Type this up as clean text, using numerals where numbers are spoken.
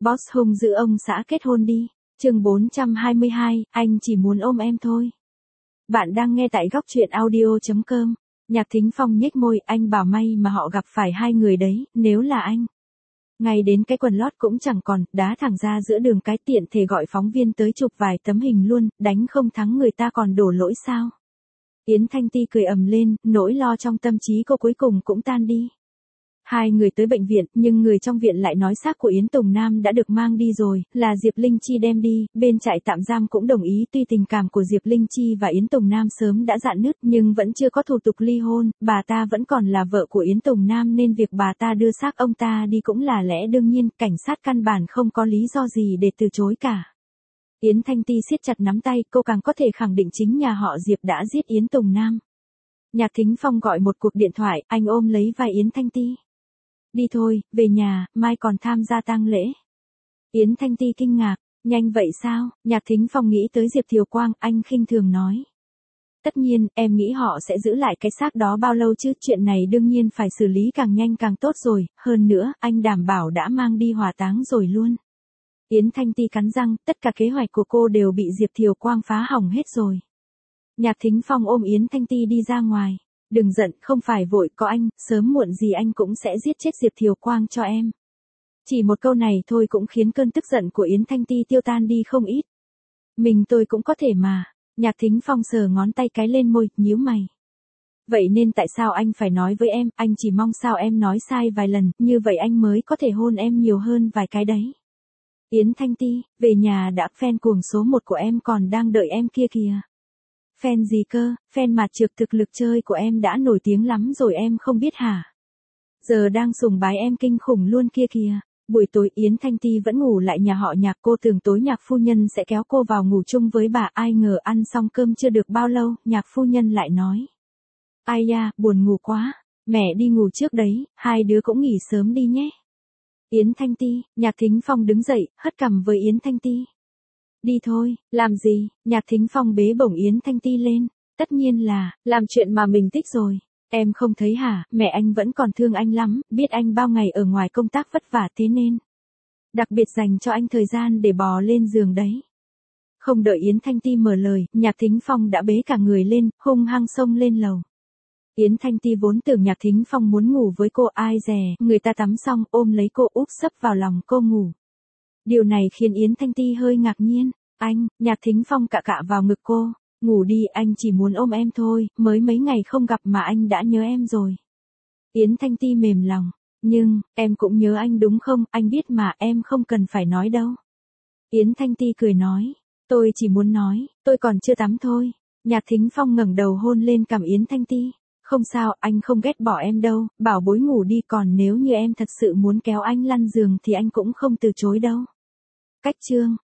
Boss hung dữ ông xã kết hôn đi. Chương 422, anh chỉ muốn ôm em thôi. Bạn đang nghe tại góc truyện audio.com. Nhạc Thính Phong nhếch môi, anh bảo may mà họ gặp phải hai người đấy, nếu là anh. Ngay đến cái quần lót cũng chẳng còn, đá thẳng ra giữa đường cái tiện thể gọi phóng viên tới chụp vài tấm hình luôn, đánh không thắng người ta còn đổ lỗi sao. Yến Thanh Ti cười ầm lên, nỗi lo trong tâm trí cô cuối cùng cũng tan đi. Hai người tới bệnh viện, nhưng người trong viện lại nói xác của Yến Tùng Nam đã được mang đi rồi, là Diệp Linh Chi đem đi, bên trại tạm giam cũng đồng ý. Tuy tình cảm của Diệp Linh Chi và Yến Tùng Nam sớm đã rạn nứt nhưng vẫn chưa có thủ tục ly hôn, bà ta vẫn còn là vợ của Yến Tùng Nam nên việc bà ta đưa xác ông ta đi cũng là lẽ đương nhiên, cảnh sát căn bản không có lý do gì để từ chối cả. Yến Thanh Ti siết chặt nắm tay, cô càng có thể khẳng định chính nhà họ Diệp đã giết Yến Tùng Nam. Nhạc Thính Phong gọi một cuộc điện thoại, anh ôm lấy vai Yến Thanh Ti. Đi thôi, về nhà, mai còn tham gia tang lễ. Yến Thanh Ti kinh ngạc, nhanh vậy sao? Nhạc Thính Phong nghĩ tới Diệp Thiều Quang, anh khinh thường nói. Tất nhiên, em nghĩ họ sẽ giữ lại cái xác đó bao lâu chứ, chuyện này đương nhiên phải xử lý càng nhanh càng tốt rồi, hơn nữa, anh đảm bảo đã mang đi hỏa táng rồi luôn. Yến Thanh Ti cắn răng, tất cả kế hoạch của cô đều bị Diệp Thiều Quang phá hỏng hết rồi. Nhạc Thính Phong ôm Yến Thanh Ti đi ra ngoài. Đừng giận, không phải vội, có anh, sớm muộn gì anh cũng sẽ giết chết Diệp Thiều Quang cho em. Chỉ một câu này thôi cũng khiến cơn tức giận của Yến Thanh Ti tiêu tan đi không ít. Tôi cũng có thể mà. Nhạc Thính Phong sờ ngón tay cái lên môi, nhíu mày. Vậy nên tại sao anh phải nói với em, anh chỉ mong sao em nói sai vài lần, như vậy anh mới có thể hôn em nhiều hơn vài cái đấy. Yến Thanh Ti, về nhà đã, fan cuồng số 1 của em còn đang đợi em kia kìa. Fan gì cơ, fan mặt trược, thực lực chơi của em đã nổi tiếng lắm rồi em không biết hả? Giờ đang sùng bái em kinh khủng luôn kia kìa. Buổi tối Yến Thanh Ti vẫn ngủ lại nhà họ Nhạc, cô tưởng tối Nhạc phu nhân sẽ kéo cô vào ngủ chung với bà, ai ngờ ăn xong cơm chưa được bao lâu, Nhạc phu nhân lại nói. Ai da, buồn ngủ quá, mẹ đi ngủ trước đấy, hai đứa cũng nghỉ sớm đi nhé. Yến Thanh Ti, Nhạc Thính Phong đứng dậy, hất cằm với Yến Thanh Ti. Đi thôi, làm gì? Nhạc Thính Phong bế bổng Yến Thanh Ti lên. Tất nhiên là, làm chuyện mà mình thích rồi. Em không thấy hả, mẹ anh vẫn còn thương anh lắm, biết anh bao ngày ở ngoài công tác vất vả thế nên. Đặc biệt dành cho anh thời gian để bò lên giường đấy. Không đợi Yến Thanh Ti mở lời, Nhạc Thính Phong đã bế cả người lên, hung hăng xông lên lầu. Yến Thanh Ti vốn tưởng Nhạc Thính Phong muốn ngủ với cô, ai dè, người ta tắm xong ôm lấy cô úp sấp vào lòng cô ngủ. Điều này khiến Yến Thanh Ti hơi ngạc nhiên. Anh, Nhạc Thính Phong cạ cạ vào ngực cô. Ngủ đi, anh chỉ muốn ôm em thôi, mới mấy ngày không gặp mà anh đã nhớ em rồi. Yến Thanh Ti mềm lòng. Nhưng, em cũng nhớ anh đúng không, anh biết mà, em không cần phải nói đâu. Yến Thanh Ti cười nói. Tôi chỉ muốn nói, tôi còn chưa tắm thôi. Nhạc Thính Phong ngẩng đầu hôn lên cằm Yến Thanh Ti. Không sao, anh không ghét bỏ em đâu, bảo bối ngủ đi, còn nếu như em thật sự muốn kéo anh lăn giường thì anh cũng không từ chối đâu. Cách chương